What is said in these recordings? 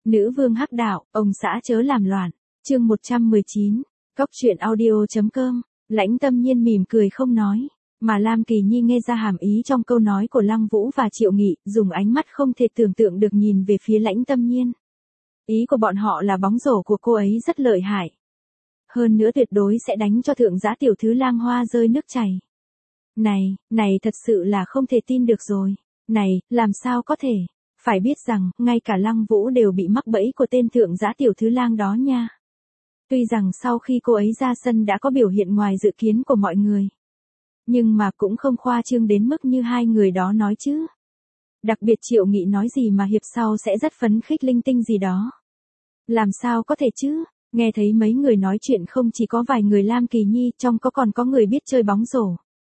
Nữ vương hắc đạo, ông xã chớ làm loạn. Chương 119. Cóc truyện audio.com. Lãnh Tâm Nhiên mỉm cười không nói, mà Lam Kỳ Nhi nghe ra hàm ý trong câu nói của Lăng Vũ và Triệu Nghị, dùng ánh mắt không thể tưởng tượng được nhìn về phía Lãnh Tâm Nhiên. Ý của bọn họ là bóng rổ của cô ấy rất lợi hại. Hơn nữa tuyệt đối sẽ đánh cho thượng giá tiểu thứ lang hoa rơi nước chảy. Này thật sự là không thể tin được rồi. Này, làm sao có thể? Phải biết rằng, ngay cả Lăng Vũ đều bị mắc bẫy của tên thượng giá tiểu thứ lang đó nha. Tuy rằng sau khi cô ấy ra sân đã có biểu hiện ngoài dự kiến của mọi người. Nhưng mà cũng không khoa trương đến mức như hai người đó nói chứ. Đặc biệt Triệu Nghị nói gì mà hiệp sau sẽ rất phấn khích linh tinh gì đó. Làm sao có thể chứ? Nghe thấy mấy người nói chuyện không chỉ có vài người Lam Kỳ Nhi, trong còn có người biết chơi bóng rổ.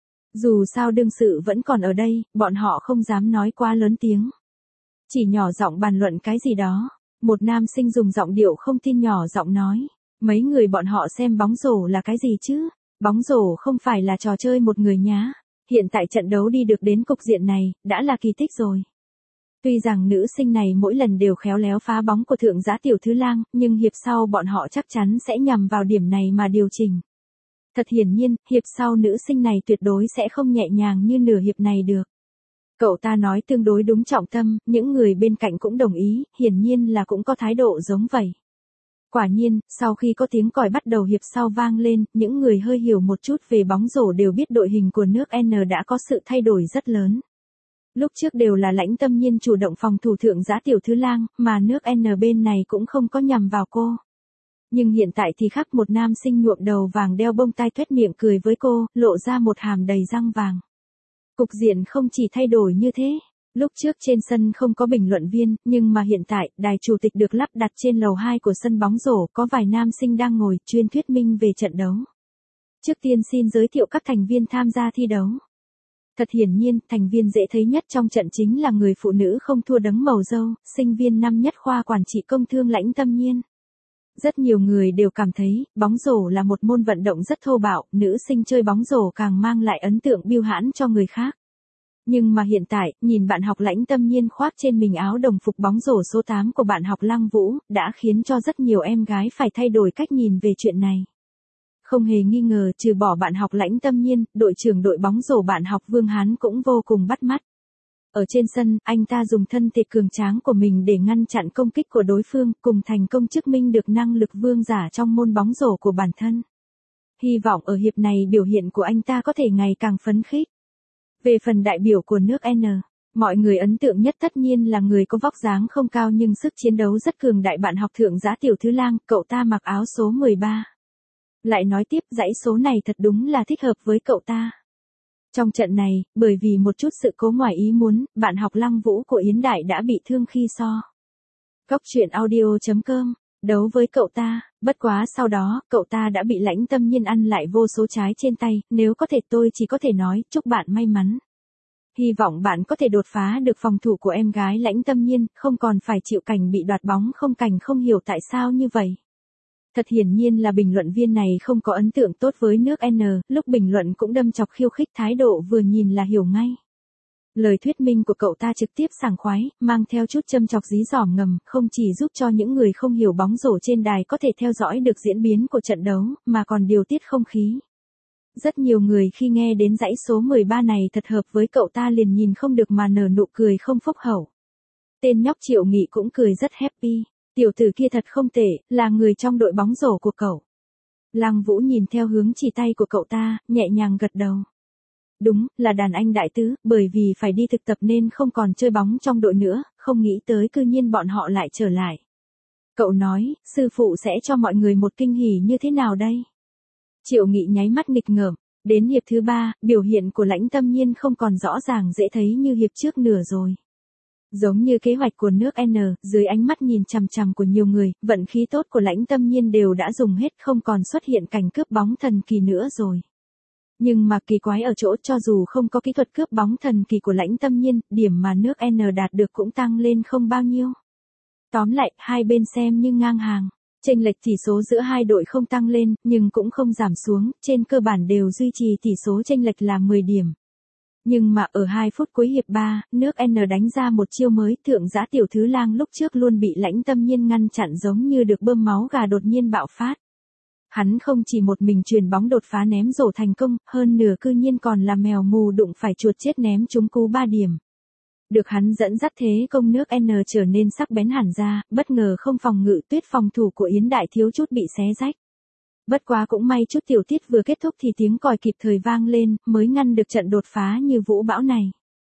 Dù sao đương sự vẫn còn ở đây, bọn họ không dám nói quá lớn tiếng. Chỉ nhỏ giọng bàn luận cái gì đó. Một nam sinh dùng giọng điệu không tin nhỏ giọng nói. Mấy người bọn họ xem bóng rổ là cái gì chứ? Bóng rổ không phải là trò chơi một người nhá. Hiện tại trận đấu đi được đến cục diện này, đã là kỳ tích rồi. Tuy rằng nữ sinh này mỗi lần đều khéo léo phá bóng của thượng giá tiểu thứ lang, nhưng hiệp sau bọn họ chắc chắn sẽ nhằm vào điểm này mà điều chỉnh. Thật hiển nhiên, hiệp sau nữ sinh này tuyệt đối sẽ không nhẹ nhàng như nửa hiệp này được. Cậu ta nói tương đối đúng trọng tâm, những người bên cạnh cũng đồng ý, hiển nhiên là cũng có thái độ giống vậy. Quả nhiên, sau khi có tiếng còi bắt đầu hiệp sau vang lên, những người hơi hiểu một chút về bóng rổ đều biết đội hình của nước N đã có sự thay đổi rất lớn. Lúc trước đều là Lãnh Tâm Nhiên chủ động phòng thủ thượng giá tiểu thứ lang, mà nước N bên này cũng không có nhằm vào cô. Nhưng hiện tại thì khác, một nam sinh nhuộm đầu vàng đeo bông tai toét miệng cười với cô, lộ ra một hàm đầy răng vàng. Cục diện không chỉ thay đổi như thế. Lúc trước trên sân không có bình luận viên, nhưng mà hiện tại, đài chủ tịch được lắp đặt trên lầu 2 của sân bóng rổ, có vài nam sinh đang ngồi chuyên thuyết minh về trận đấu. Trước tiên xin giới thiệu các thành viên tham gia thi đấu. Thật hiển nhiên, thành viên dễ thấy nhất trong trận chính là người phụ nữ không thua đấng màu râu, sinh viên năm nhất khoa quản trị công thương Lãnh Tâm Nhiên. Rất nhiều người đều cảm thấy, bóng rổ là một môn vận động rất thô bạo, nữ sinh chơi bóng rổ càng mang lại ấn tượng bưu hãn cho người khác. Nhưng mà hiện tại, nhìn bạn học Lãnh Tâm Nhiên khoác trên mình áo đồng phục bóng rổ số 8 của bạn học Lăng Vũ, đã khiến cho rất nhiều em gái phải thay đổi cách nhìn về chuyện này. Không hề nghi ngờ, trừ bỏ bạn học Lãnh Tâm Nhiên, đội trưởng đội bóng rổ bạn học Vương Hán cũng vô cùng bắt mắt. Ở trên sân, anh ta dùng thân thể cường tráng của mình để ngăn chặn công kích của đối phương, cùng thành công chứng minh được năng lực vương giả trong môn bóng rổ của bản thân. Hy vọng ở hiệp này biểu hiện của anh ta có thể ngày càng phấn khích. Về phần đại biểu của nước N, mọi người ấn tượng nhất tất nhiên là người có vóc dáng không cao nhưng sức chiến đấu rất cường đại bạn học thượng giá tiểu thứ lang, cậu ta mặc áo số 13. Lại nói tiếp, dãy số này thật đúng là thích hợp với cậu ta. Trong trận này, bởi vì một chút sự cố ngoài ý muốn, bạn học Lăng Vũ của Yến Đại đã bị thương khi so. Cóc truyện audio.com, đấu với cậu ta, bất quá sau đó, cậu ta đã bị Lãnh Tâm Nhiên ăn lại vô số trái trên tay, nếu có thể tôi chỉ có thể nói, chúc bạn may mắn. Hy vọng bạn có thể đột phá được phòng thủ của em gái Lãnh Tâm Nhiên, không còn phải chịu cảnh bị đoạt bóng không cảnh không hiểu tại sao như vậy. Thật hiển nhiên là bình luận viên này không có ấn tượng tốt với nước N, lúc bình luận cũng đâm chọc khiêu khích, thái độ vừa nhìn là hiểu ngay. Lời thuyết minh của cậu ta trực tiếp sảng khoái, mang theo chút châm chọc dí dỏm ngầm, không chỉ giúp cho những người không hiểu bóng rổ trên đài có thể theo dõi được diễn biến của trận đấu, mà còn điều tiết không khí. Rất nhiều người khi nghe đến dãy số 13 này thật hợp với cậu ta liền nhìn không được mà nở nụ cười không phúc hậu. Tên nhóc Triệu Nghị cũng cười rất happy. Tiểu tử kia thật không tệ, là người trong đội bóng rổ của cậu. Lăng Vũ nhìn theo hướng chỉ tay của cậu ta, nhẹ nhàng gật đầu. Đúng, là đàn anh đại tứ, bởi vì phải đi thực tập nên không còn chơi bóng trong đội nữa, không nghĩ tới cư nhiên bọn họ lại trở lại. Cậu nói, sư phụ sẽ cho mọi người một kinh hỉ như thế nào đây? Triệu Nghị nháy mắt nghịch ngợm, đến hiệp thứ 3, biểu hiện của Lãnh Tâm Nhiên không còn rõ ràng dễ thấy như hiệp trước nửa rồi. Giống như kế hoạch của nước N, dưới ánh mắt nhìn chằm chằm của nhiều người, vận khí tốt của Lãnh Tâm Nhiên đều đã dùng hết, không còn xuất hiện cảnh cướp bóng thần kỳ nữa rồi. Nhưng mà kỳ quái ở chỗ cho dù không có kỹ thuật cướp bóng thần kỳ của Lãnh Tâm Nhiên, điểm mà nước N đạt được cũng tăng lên không bao nhiêu. Tóm lại, hai bên xem như ngang hàng. Chênh lệch tỷ số giữa hai đội không tăng lên, nhưng cũng không giảm xuống, trên cơ bản đều duy trì tỷ số chênh lệch là 10 điểm. Nhưng mà ở 2 phút cuối hiệp 3, nước N đánh ra một chiêu mới, Thượng Giá Tiểu Thứ Lang lúc trước luôn bị Lãnh Tâm Nhiên ngăn chặn giống như được bơm máu gà đột nhiên bạo phát. Hắn không chỉ một mình chuyền bóng đột phá ném rổ thành công, hơn nửa cư nhiên còn là mèo mù đụng phải chuột chết ném trúng cú 3 điểm. Được hắn dẫn dắt thế công nước N trở nên sắc bén hẳn ra, bất ngờ không phòng ngự, tuyết phòng thủ của Yến Đại thiếu chút bị xé rách. Bất quá cũng may chút tiểu tiết vừa kết thúc thì tiếng còi kịp thời vang lên, mới ngăn được trận đột phá như vũ bão này.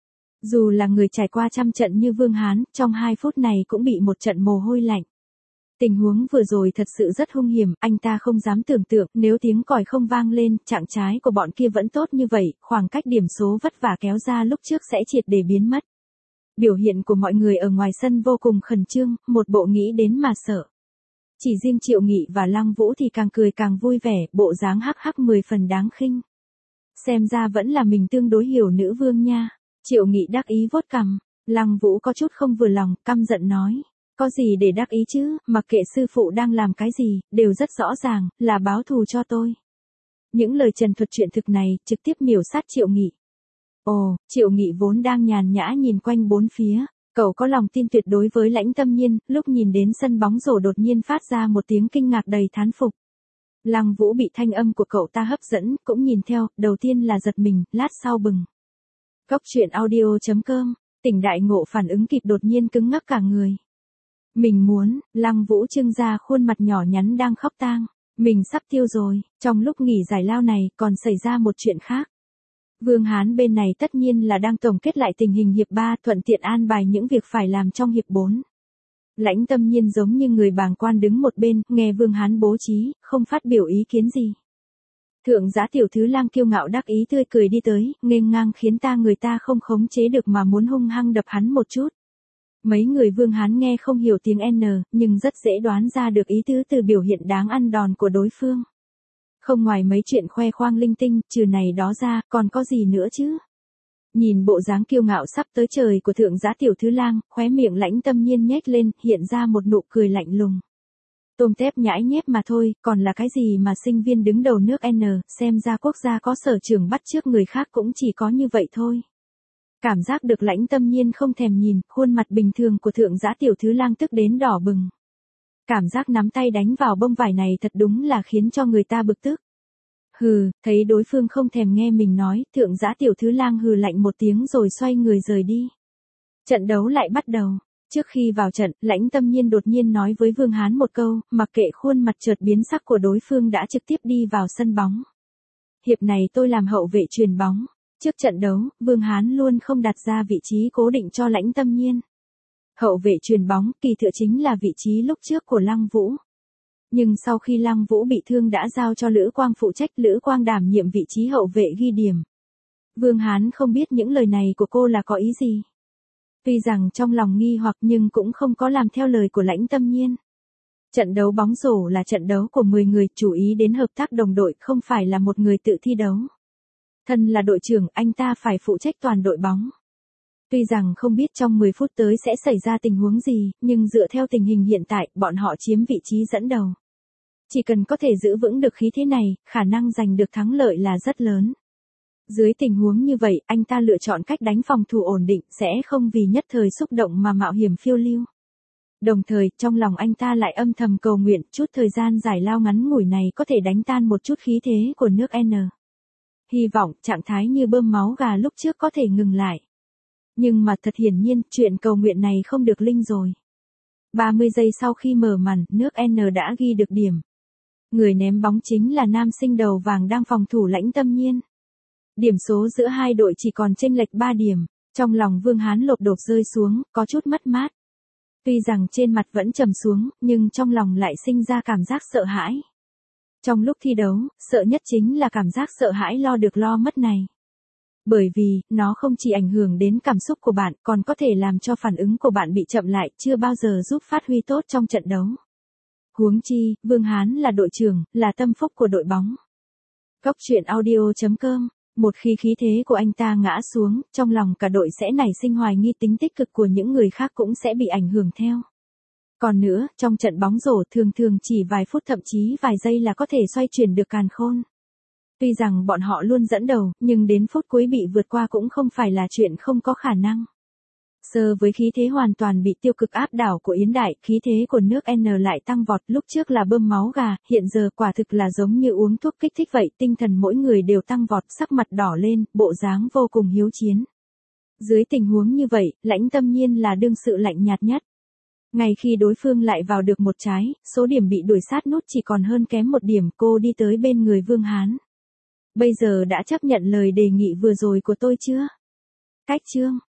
Dù là người trải qua trăm trận như Vương Hán, trong 2 phút này cũng bị một trận mồ hôi lạnh. Tình huống vừa rồi thật sự rất hung hiểm, anh ta không dám tưởng tượng nếu tiếng còi không vang lên, trạng trái của bọn kia vẫn tốt như vậy, khoảng cách điểm số vất vả kéo ra lúc trước sẽ triệt để biến mất. Biểu hiện của mọi người ở ngoài sân vô cùng khẩn trương, một bộ nghĩ đến mà sợ. Chỉ riêng Triệu Nghị và Lăng Vũ thì càng cười càng vui vẻ, bộ dáng hắc hắc 10 phần đáng khinh. Xem ra vẫn là mình tương đối hiểu nữ vương nha. Triệu Nghị đắc ý vuốt cằm, Lăng Vũ có chút không vừa lòng, căm giận nói. Có gì để đắc ý chứ, mặc kệ sư phụ đang làm cái gì, đều rất rõ ràng, là báo thù cho tôi. Những lời trần thuật chuyện thực này, trực tiếp miểu sát Triệu Nghị. Ồ, Triệu Nghị vốn đang nhàn nhã nhìn quanh bốn phía. Cậu có lòng tin tuyệt đối với Lãnh Tâm Nhiên, lúc nhìn đến sân bóng rổ đột nhiên phát ra một tiếng kinh ngạc đầy thán phục. Lăng Vũ bị thanh âm của cậu ta hấp dẫn, cũng nhìn theo, đầu tiên là giật mình, lát sau bừng. Cốc truyện audio.com, Tỉnh đại ngộ phản ứng kịp đột nhiên cứng ngắc cả người. Mình muốn, Lăng Vũ trưng ra khuôn mặt nhỏ nhắn đang khóc tang. Mình sắp tiêu rồi, trong lúc nghỉ giải lao này còn xảy ra một chuyện khác. Vương Hán bên này tất nhiên là đang tổng kết lại tình hình hiệp 3, thuận tiện an bài những việc phải làm trong hiệp 4. Lãnh Tâm Nhiên giống như người bàng quan đứng một bên, nghe Vương Hán bố trí, không phát biểu ý kiến gì. Thượng Giá Tiểu Thứ Lang kiêu ngạo đắc ý tươi cười đi tới, nghênh ngang khiến người ta không khống chế được mà muốn hung hăng đập hắn một chút. Mấy người Vương Hán nghe không hiểu tiếng N, nhưng rất dễ đoán ra được ý tứ từ biểu hiện đáng ăn đòn của đối phương. Không ngoài mấy chuyện khoe khoang linh tinh, trừ này đó ra, còn có gì nữa chứ? Nhìn bộ dáng kiêu ngạo sắp tới trời của Thượng Giá Tiểu Thứ Lang, khóe miệng Lãnh Tâm Nhiên nhếch lên, hiện ra một nụ cười lạnh lùng. Tôm tép nhãi nhép mà thôi, còn là cái gì mà sinh viên đứng đầu nước N, xem ra quốc gia có sở trường bắt chước người khác cũng chỉ có như vậy thôi. Cảm giác được Lãnh Tâm Nhiên không thèm nhìn, khuôn mặt bình thường của Thượng Giá Tiểu Thứ Lang tức đến đỏ bừng. Cảm giác nắm tay đánh vào bông vải này thật đúng là khiến cho người ta bực tức. Hừ, thấy đối phương không thèm nghe mình nói, Thượng Giá Tiểu Thứ Lang hừ lạnh một tiếng rồi xoay người rời đi. Trận đấu lại bắt đầu. Trước khi vào trận, Lãnh Tâm Nhiên đột nhiên nói với Vương Hán một câu, mặc kệ khuôn mặt chợt biến sắc của đối phương đã trực tiếp đi vào sân bóng. Hiệp này tôi làm hậu vệ chuyền bóng. Trước trận đấu, Vương Hán luôn không đặt ra vị trí cố định cho Lãnh Tâm Nhiên. Hậu vệ chuyền bóng kỳ thực chính là vị trí lúc trước của Lăng Vũ. Nhưng sau khi Lăng Vũ bị thương đã giao cho Lữ Quang phụ trách, Lữ Quang đảm nhiệm vị trí hậu vệ ghi điểm. Vương Hán không biết những lời này của cô là có ý gì. Tuy rằng trong lòng nghi hoặc nhưng cũng không có làm theo lời của Lãnh Tâm Nhiên. Trận đấu bóng rổ là trận đấu của 10 người, chú ý đến hợp tác đồng đội, không phải là một người tự thi đấu. Thân là đội trưởng, anh ta phải phụ trách toàn đội bóng. Tuy rằng không biết trong 10 phút tới sẽ xảy ra tình huống gì, nhưng dựa theo tình hình hiện tại, bọn họ chiếm vị trí dẫn đầu. Chỉ cần có thể giữ vững được khí thế này, khả năng giành được thắng lợi là rất lớn. Dưới tình huống như vậy, anh ta lựa chọn cách đánh phòng thủ ổn định, sẽ không vì nhất thời xúc động mà mạo hiểm phiêu lưu. Đồng thời, trong lòng anh ta lại âm thầm cầu nguyện, chút thời gian giải lao ngắn ngủi này có thể đánh tan một chút khí thế của nước N. Hy vọng, trạng thái như bơm máu gà lúc trước có thể ngừng lại. Nhưng mà thật hiển nhiên, chuyện cầu nguyện này không được linh rồi. 30 giây sau khi mở màn, nước N đã ghi được điểm. Người ném bóng chính là nam sinh đầu vàng đang phòng thủ Lãnh Tâm Nhiên. Điểm số giữa hai đội chỉ còn chênh lệch 3 điểm. Trong lòng Vương Hán lột đột rơi xuống, có chút mất mát. Tuy rằng trên mặt vẫn trầm xuống, nhưng trong lòng lại sinh ra cảm giác sợ hãi. Trong lúc thi đấu, sợ nhất chính là cảm giác sợ hãi lo được lo mất này. Bởi vì, nó không chỉ ảnh hưởng đến cảm xúc của bạn, còn có thể làm cho phản ứng của bạn bị chậm lại, chưa bao giờ giúp phát huy tốt trong trận đấu. Huống chi, Vương Hán là đội trưởng, là tâm phúc của đội bóng. Cốc truyện audio.com, một khi khí thế của anh ta ngã xuống, trong lòng cả đội sẽ nảy sinh hoài nghi tính tích cực của những người khác cũng sẽ bị ảnh hưởng theo. Còn nữa, trong trận bóng rổ thường thường chỉ vài phút thậm chí vài giây là có thể xoay chuyển được càn khôn. Tuy rằng bọn họ luôn dẫn đầu, nhưng đến phút cuối bị vượt qua cũng không phải là chuyện không có khả năng. Sơ với khí thế hoàn toàn bị tiêu cực áp đảo của Yến Đại, khí thế của nước N lại tăng vọt, lúc trước là bơm máu gà, hiện giờ quả thực là giống như uống thuốc kích thích vậy, tinh thần mỗi người đều tăng vọt, sắc mặt đỏ lên, bộ dáng vô cùng hiếu chiến. Dưới tình huống như vậy, Lãnh Tâm Nhiên là đương sự lạnh nhạt nhất. Ngay khi đối phương lại vào được một trái, số điểm bị đuổi sát nút chỉ còn hơn kém một điểm, cô đi tới bên người Vương Hán. Bây giờ đã chấp nhận lời đề nghị vừa rồi của tôi chưa? Cách chương